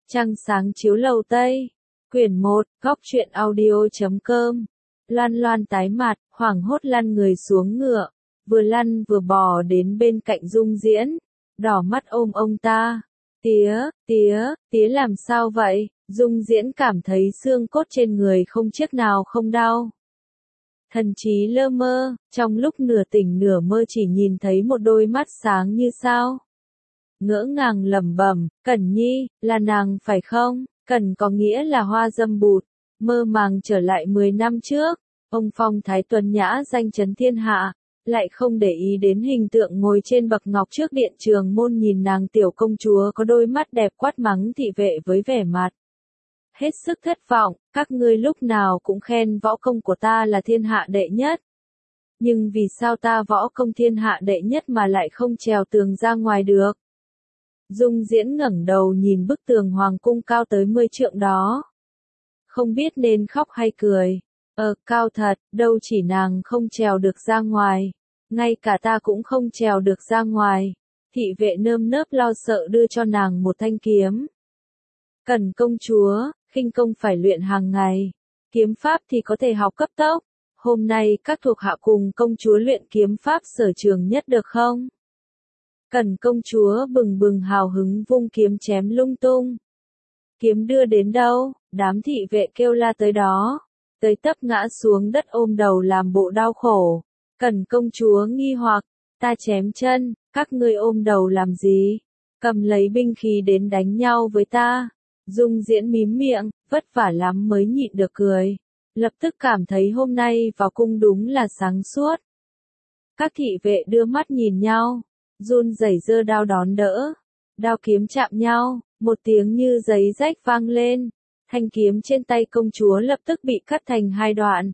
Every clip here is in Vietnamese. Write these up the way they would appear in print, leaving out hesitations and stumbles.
Trăng sáng chiếu lầu Tây. Quyển 1, góc truyện audio.com. Loan Loan tái mặt, hoảng hốt lăn người xuống ngựa, vừa lăn vừa bò đến bên cạnh Dung Diễn, đỏ mắt ôm ông ta. Tía làm sao vậy? Dung Diễn cảm thấy xương cốt trên người không chiếc nào không đau. Thần trí lơ mơ, trong lúc nửa tỉnh nửa mơ chỉ nhìn thấy một đôi mắt sáng như sao. Ngỡ ngàng lẩm bẩm, Cẩn Nhi, là nàng phải không? Cẩn có nghĩa là hoa dâm bụt. Mơ màng trở lại 10 năm trước, ông phong thái tuấn nhã danh chấn thiên hạ, lại không để ý đến hình tượng ngồi trên bậc ngọc trước điện trường môn nhìn nàng tiểu công chúa có đôi mắt đẹp quát mắng thị vệ với vẻ mặt hết sức thất vọng. Các ngươi lúc nào cũng khen võ công của ta là thiên hạ đệ nhất. Nhưng vì sao ta võ công thiên hạ đệ nhất mà lại không trèo tường ra ngoài được? Dung Diễn ngẩng đầu nhìn bức tường hoàng cung cao tới 10 trượng đó. Không biết nên khóc hay cười. Cao thật, đâu chỉ nàng không trèo được ra ngoài. Ngay cả ta cũng không trèo được ra ngoài. Thị vệ nơm nớp lo sợ đưa cho nàng một thanh kiếm. Cẩn công chúa, khinh công phải luyện hàng ngày. Kiếm pháp thì có thể học cấp tốc. Hôm nay các thuộc hạ cùng công chúa luyện kiếm pháp sở trường nhất được không? Cẩn công chúa bừng bừng hào hứng vung kiếm chém lung tung. Kiếm đưa đến đâu, đám thị vệ kêu la tới đó. Tới tấp ngã xuống đất ôm đầu làm bộ đau khổ. Cẩn công chúa nghi hoặc, ta chém chân, các ngươi ôm đầu làm gì? Cầm lấy binh khí đến đánh nhau với ta. Dung Diễn mím miệng, vất vả lắm mới nhịn được cười. Lập tức cảm thấy hôm nay vào cung đúng là sáng suốt. Các thị vệ đưa mắt nhìn nhau, run rẩy giơ đao đón đỡ. Đao kiếm chạm nhau, một tiếng như giấy rách vang lên. Thanh kiếm trên tay công chúa lập tức bị cắt thành hai đoạn.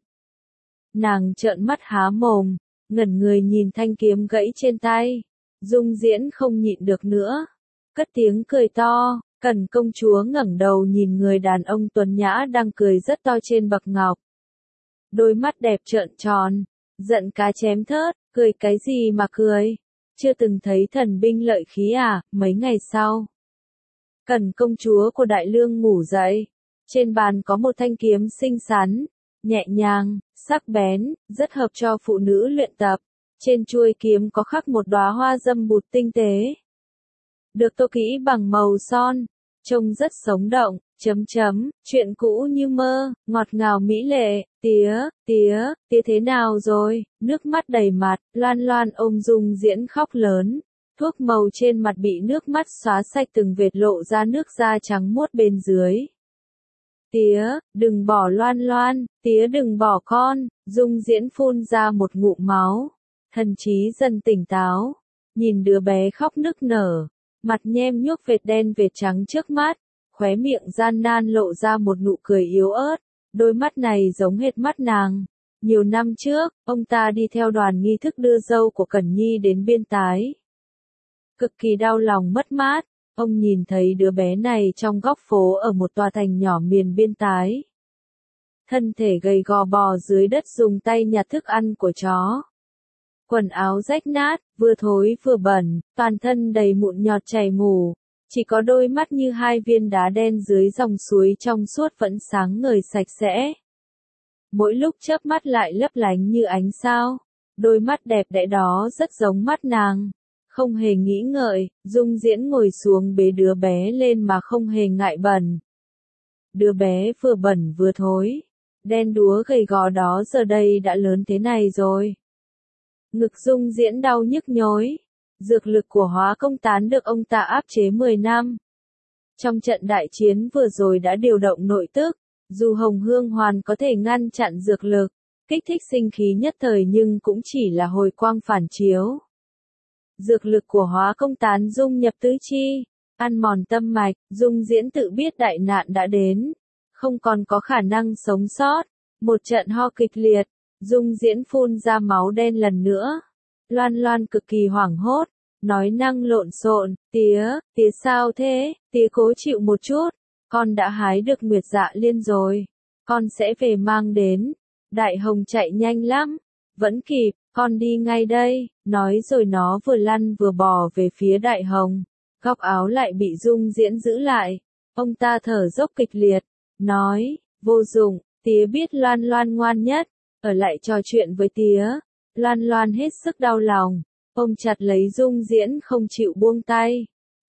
Nàng trợn mắt há mồm, ngẩn người nhìn thanh kiếm gãy trên tay. Dung Diễn không nhịn được nữa, cất tiếng cười to. Cẩn công chúa ngẩng đầu nhìn người đàn ông tuấn nhã đang cười rất to trên bậc ngọc. Đôi mắt đẹp trợn tròn, giận cá chém thớt, cười cái gì mà cười? Chưa từng thấy thần binh lợi khí à? Mấy ngày sau, Cẩn công chúa của Đại Lương ngủ dậy. Trên bàn có một thanh kiếm xinh xắn, nhẹ nhàng, sắc bén, rất hợp cho phụ nữ luyện tập. Trên chuôi kiếm có khắc một đóa hoa dâm bụt tinh tế, được tô kỹ bằng màu son, trông rất sống động. Chuyện cũ như mơ, ngọt ngào mỹ lệ. Tía thế nào rồi? Nước mắt đầy mặt, Loan Loan ôm Dung Diễn khóc lớn. Thuốc màu trên mặt bị nước mắt xóa sạch từng vệt lộ ra nước da trắng muốt bên dưới. Tía, đừng bỏ Loan Loan, tía đừng bỏ con. Dung Diễn phun ra một ngụm máu. Thần trí dần tỉnh táo, nhìn đứa bé khóc nức nở, mặt nhem nhuốc vệt đen vệt trắng trước mắt, khóe miệng gian nan lộ ra một nụ cười yếu ớt. Đôi mắt này giống hệt mắt nàng. Nhiều năm trước, ông ta đi theo đoàn nghi thức đưa dâu của Cẩn Nhi đến Biên Tái. Cực kỳ đau lòng mất mát, ông nhìn thấy đứa bé này trong góc phố ở một tòa thành nhỏ miền Biên Tái. Thân thể gầy gò bò dưới đất dùng tay nhặt thức ăn của chó. Quần áo rách nát, vừa thối vừa bẩn, toàn thân đầy mụn nhọt chảy mủ. Chỉ có đôi mắt như hai viên đá đen dưới dòng suối trong suốt vẫn sáng ngời sạch sẽ. Mỗi lúc chớp mắt lại lấp lánh như ánh sao. Đôi mắt đẹp đẽ đó rất giống mắt nàng. Không hề nghĩ ngợi, Dung Diễn ngồi xuống bế đứa bé lên mà không hề ngại bẩn. Đứa bé vừa bẩn vừa thối, đen đúa gầy gò đó giờ đây đã lớn thế này rồi. Ngực Dung Diễn đau nhức nhối. Dược lực của Hóa Công Tán được ông ta áp chế 10 năm. Trong trận đại chiến vừa rồi đã điều động nội tức, dù Hồng Hương Hoàn có thể ngăn chặn dược lực, kích thích sinh khí nhất thời nhưng cũng chỉ là hồi quang phản chiếu. Dược lực của Hóa Công Tán dung nhập tứ chi, ăn mòn tâm mạch. Dung Diễn tự biết đại nạn đã đến, không còn có khả năng sống sót. Một trận ho kịch liệt, Dung Diễn phun ra máu đen lần nữa. Loan Loan cực kỳ hoảng hốt, nói năng lộn xộn, tía sao thế? Tía cố chịu một chút, con đã hái được Nguyệt Dạ Liên rồi, con sẽ về mang đến. Đại Hồng chạy nhanh lắm, vẫn kịp, con đi ngay đây. Nói rồi nó vừa lăn vừa bò về phía Đại Hồng. Góc áo lại bị Dung Diễn giữ lại. Ông ta thở dốc kịch liệt, nói, vô dụng, tía biết Loan Loan ngoan nhất, ở lại trò chuyện với tía. Loan Loan hết sức đau lòng, ôm chặt lấy Dung Diễn không chịu buông tay.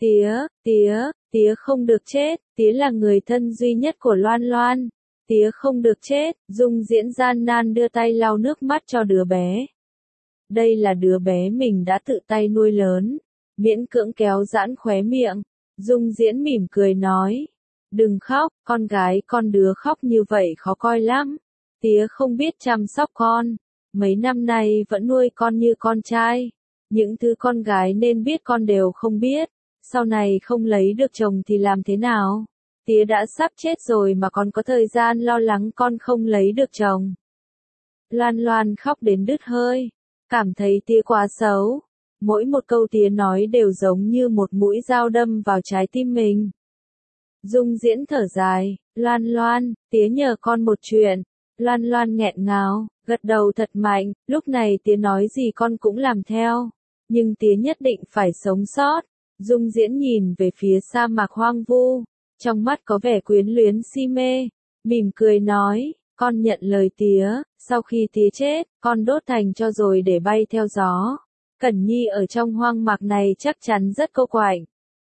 Tía không được chết, tía là người thân duy nhất của Loan Loan. Tía không được chết, Dung Diễn gian nan đưa tay lau nước mắt cho đứa bé. Đây là đứa bé mình đã tự tay nuôi lớn, miễn cưỡng kéo giãn khóe miệng. Dung Diễn mỉm cười nói, đừng khóc, con gái con đứa khóc như vậy khó coi lắm. Tía không biết chăm sóc con, mấy năm nay vẫn nuôi con như con trai. Những thứ con gái nên biết con đều không biết, sau này không lấy được chồng thì làm thế nào? Tía đã sắp chết rồi mà còn có thời gian lo lắng con không lấy được chồng. Loan Loan khóc đến đứt hơi, cảm thấy tía quá xấu. Mỗi một câu tía nói đều giống như một mũi dao đâm vào trái tim mình. Dung Diễn thở dài, Loan Loan, tía nhờ con một chuyện. Loan Loan nghẹn ngào, gật đầu thật mạnh, lúc này tía nói gì con cũng làm theo. Nhưng tía nhất định phải sống sót. Dung Diễn nhìn về phía sa mạc hoang vu, trong mắt có vẻ quyến luyến si mê, mỉm cười nói, con nhận lời tía, sau khi tía chết, con đốt thành cho rồi để bay theo gió. Cẩn Nhi ở trong hoang mạc này chắc chắn rất cô quạnh.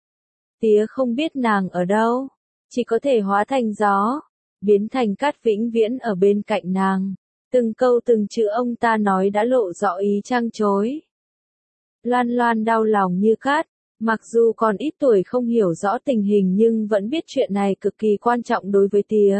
Tía không biết nàng ở đâu, chỉ có thể hóa thành gió, biến thành cát vĩnh viễn ở bên cạnh nàng. Từng câu từng chữ ông ta nói đã lộ rõ ý trăng trối. Loan Loan đau lòng như cát, mặc dù còn ít tuổi không hiểu rõ tình hình nhưng vẫn biết chuyện này cực kỳ quan trọng đối với tía.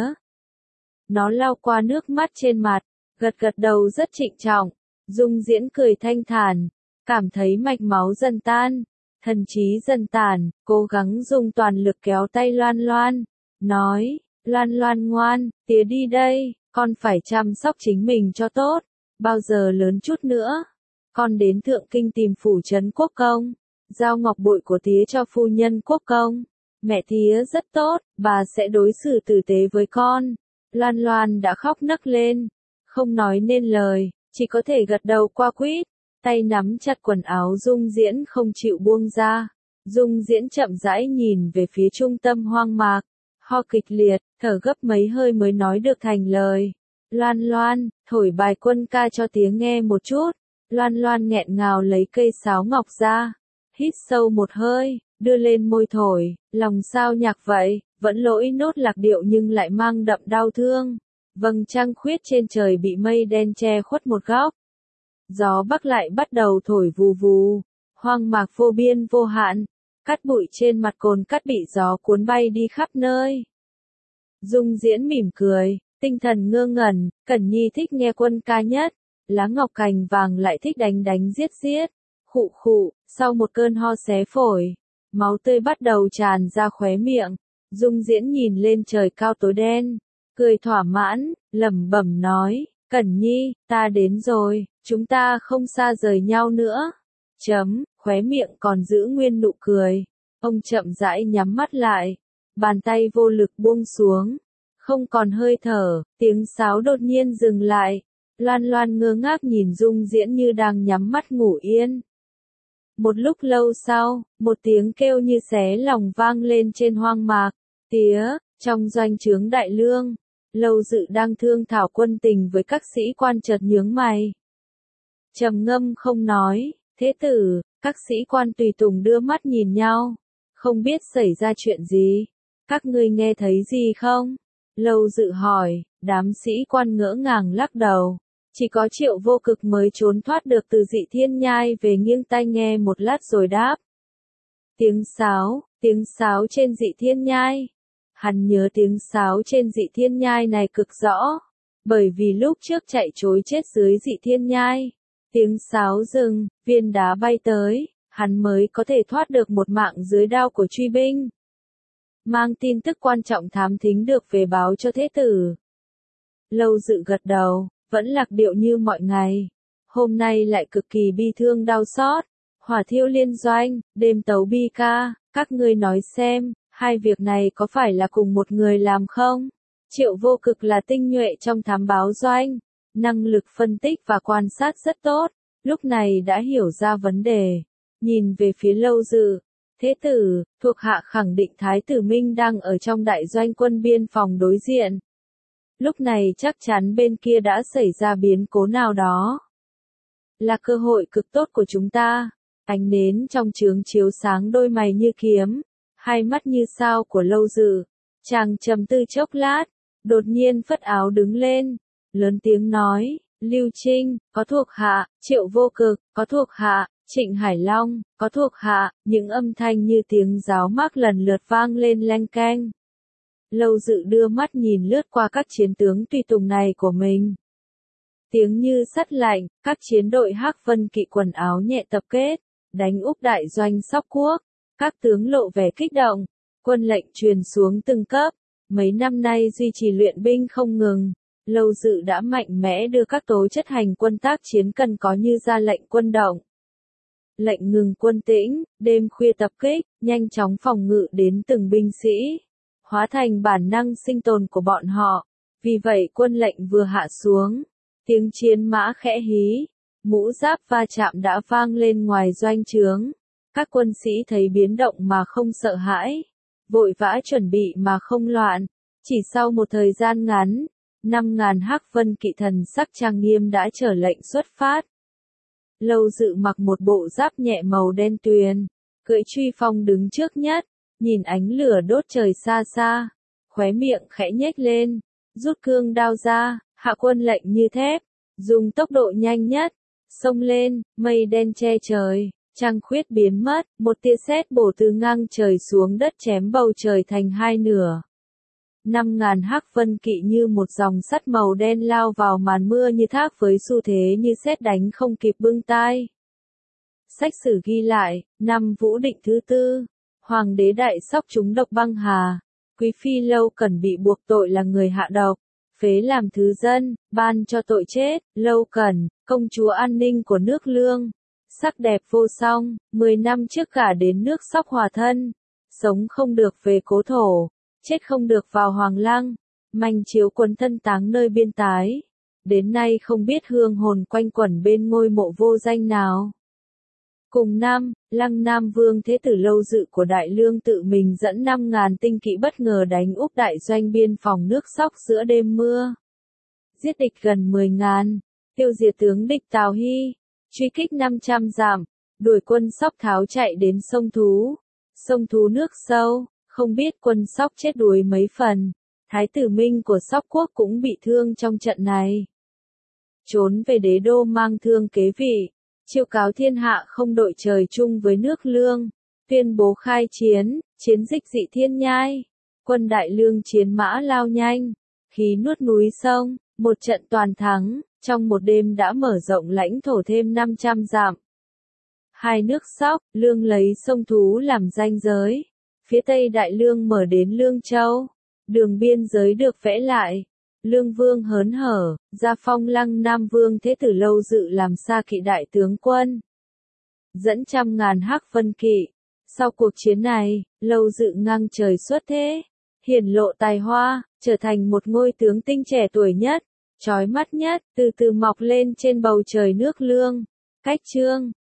Nó lau qua nước mắt trên mặt, gật gật đầu rất trịnh trọng. Dung Diễn cười thanh thản, cảm thấy mạch máu dần tan, thần trí dần tản, cố gắng dùng toàn lực kéo tay Loan Loan, nói, Loan Loan ngoan, tía đi đây, con phải chăm sóc chính mình cho tốt, bao giờ lớn chút nữa, con đến Thượng Kinh tìm phủ trấn Quốc Công, giao ngọc bội của tía cho phu nhân Quốc Công, mẹ tía rất tốt, bà sẽ đối xử tử tế với con. Loan Loan đã khóc nấc lên, không nói nên lời, chỉ có thể gật đầu qua quýt, tay nắm chặt quần áo Dung Diễn không chịu buông ra. Dung Diễn chậm rãi nhìn về phía trung tâm hoang mạc, ho kịch liệt, thở gấp mấy hơi mới nói được thành lời. Loan Loan, thổi bài quân ca cho tía nghe một chút. Loan Loan nghẹn ngào lấy cây sáo ngọc ra, hít sâu một hơi, đưa lên môi thổi, lòng sao nhạc vậy, vẫn lỗi nốt lạc điệu nhưng lại mang đậm đau thương. Vầng trăng khuyết trên trời bị mây đen che khuất một góc. Gió bắc lại bắt đầu thổi vù vù, hoang mạc vô biên vô hạn, cát bụi trên mặt cồn cát bị gió cuốn bay đi khắp nơi. Dung Diễn mỉm cười, tinh thần ngơ ngẩn, Cẩn Nhi thích nghe quân ca nhất, Lá Ngọc Cành Vàng lại thích đánh đánh giết giết. Khụ khụ, sau một cơn ho xé phổi, máu tươi bắt đầu tràn ra khóe miệng. Dung Diễn nhìn lên trời cao tối đen, cười thỏa mãn, lẩm bẩm nói, Cẩn Nhi, ta đến rồi, chúng ta không xa rời nhau nữa. Khóe miệng còn giữ nguyên nụ cười. Ông chậm rãi nhắm mắt lại, bàn tay vô lực buông xuống, không còn hơi thở, tiếng sáo đột nhiên dừng lại. Loan Loan ngơ ngác nhìn Dung Diễn như đang nhắm mắt ngủ yên. Một lúc lâu sau, một tiếng kêu như xé lòng vang lên trên hoang mạc. Tía, trong doanh trướng Đại Lương, Lâu Dự đang thương thảo quân tình với các sĩ quan chợt nhướng mày. Trầm ngâm không nói, thế tử, các sĩ quan tùy tùng đưa mắt nhìn nhau, không biết xảy ra chuyện gì. Các ngươi nghe thấy gì không? Lâu Dự hỏi, đám sĩ quan ngỡ ngàng lắc đầu. Chỉ có Triệu Vô Cực mới trốn thoát được từ Dị Thiên Nhai về nghiêng tai nghe một lát rồi đáp. Tiếng sáo trên Dị Thiên Nhai. Hắn nhớ tiếng sáo trên Dị Thiên Nhai này cực rõ, bởi vì lúc trước chạy trối chết dưới Dị Thiên Nhai. Tiếng sáo dừng, viên đá bay tới, hắn mới có thể thoát được một mạng dưới đao của truy binh. Mang tin tức quan trọng thám thính được về báo cho thế tử. Lâu Dự gật đầu, vẫn lạc điệu như mọi ngày. Hôm nay lại cực kỳ bi thương đau xót. Hỏa thiêu liên doanh, đêm tấu bi ca, các ngươi nói xem, hai việc này có phải là cùng một người làm không? Triệu Vô Cực là tinh nhuệ trong thám báo doanh, năng lực phân tích và quan sát rất tốt, lúc này đã hiểu ra vấn đề. Nhìn về phía Lâu Dự, Thế tử, thuộc hạ khẳng định Thái tử Minh đang ở trong đại doanh quân biên phòng đối diện. Lúc này chắc chắn bên kia đã xảy ra biến cố nào đó. Là cơ hội cực tốt của chúng ta. Ánh nến trong trướng chiếu sáng đôi mày như kiếm, hai mắt như sao của Lâu Dự. Chàng trầm tư chốc lát, đột nhiên phất áo đứng lên, lớn tiếng nói, Lưu Trinh, có thuộc hạ, Triệu Vô Cực, có thuộc hạ, Trịnh Hải Long, có thuộc hạ, những âm thanh như tiếng giáo mác lần lượt vang lên leng keng. Lâu Dự đưa mắt nhìn lướt qua các chiến tướng tùy tùng này của mình. Tiếng như sắt lạnh, các chiến đội Hắc Vân Kỵ quần áo nhẹ tập kết, đánh úp đại doanh Sóc Quốc. Các tướng lộ vẻ kích động, quân lệnh truyền xuống từng cấp. Mấy năm nay duy trì luyện binh không ngừng, Lâu Dự đã mạnh mẽ đưa các tố chất hành quân tác chiến cần có như ra lệnh quân động. Lệnh ngừng quân tĩnh, đêm khuya tập kích, nhanh chóng phòng ngự đến từng binh sĩ, hóa thành bản năng sinh tồn của bọn họ. Vì vậy quân lệnh vừa hạ xuống, tiếng chiến mã khẽ hí, mũ giáp va chạm đã vang lên ngoài doanh trướng. Các quân sĩ thấy biến động mà không sợ hãi, vội vã chuẩn bị mà không loạn. Chỉ sau một thời gian ngắn, 5.000 Hắc Vân Kỵ thần sắc trang nghiêm đã trở lệnh xuất phát. Lâu Dự mặc một bộ giáp nhẹ màu đen tuyền, cưỡi truy phong đứng trước nhất, nhìn ánh lửa đốt trời xa xa, khóe miệng khẽ nhếch lên, rút cương đao ra, hạ quân lệnh như thép, dùng tốc độ nhanh nhất, xông lên, mây đen che trời, trăng khuyết biến mất, một tia sét bổ từ ngang trời xuống đất chém bầu trời thành hai nửa. 5.000 Hắc Vân Kỵ như một dòng sắt màu đen lao vào màn mưa như thác với xu thế như sét đánh không kịp bưng tai. Sách sử ghi lại, năm Vũ Định thứ tư, Hoàng đế Đại Sóc trúng độc băng hà, Quý phi Lâu Cẩn bị buộc tội là người hạ độc, phế làm thứ dân, ban cho tội chết. Lâu Cẩn, công chúa an ninh của nước Lương, sắc đẹp vô song, 10 năm trước gả đến nước Sóc hòa thân, sống không được về cố thổ, chết không được vào Hoàng Lăng, manh chiếu quấn thân táng nơi biên tái. Đến nay không biết hương hồn quanh quẩn bên ngôi mộ vô danh nào. Cùng năm, Lăng Nam Vương Thế tử Lâu Dự của Đại Lương tự mình dẫn 5.000 tinh kỵ bất ngờ đánh úp đại doanh biên phòng nước Sóc giữa đêm mưa. Giết địch gần 10.000, tiêu diệt tướng địch Tào Hy, truy kích 500 dặm, đuổi quân Sóc tháo chạy đến sông Thú. Sông Thú nước sâu, không biết quân Sóc chết đuối mấy phần. Thái tử Minh của Sóc Quốc cũng bị thương trong trận này. Trốn về đế đô mang thương kế vị, chiêu cáo thiên hạ không đội trời chung với nước Lương, tuyên bố khai chiến, chiến dịch dị thiên nhai. Quân Đại Lương chiến mã lao nhanh, khí nuốt núi sông, một trận toàn thắng, trong một đêm đã mở rộng lãnh thổ thêm 500 dặm. Hai nước Sóc, Lương lấy sông Thú làm ranh giới, phía Tây Đại Lương mở đến Lương Châu, đường biên giới được vẽ lại. Lương Vương hớn hở, ra phong Lăng Nam Vương Thế tử Lâu Dự làm Sa Kỵ đại tướng quân, dẫn 100.000 Hắc Vân Kỵ. Sau cuộc chiến này, Lâu Dự ngang trời xuất thế, hiển lộ tài hoa, trở thành một ngôi tướng tinh trẻ tuổi nhất, chói mắt nhất, từ từ mọc lên trên bầu trời nước Lương. Cách chương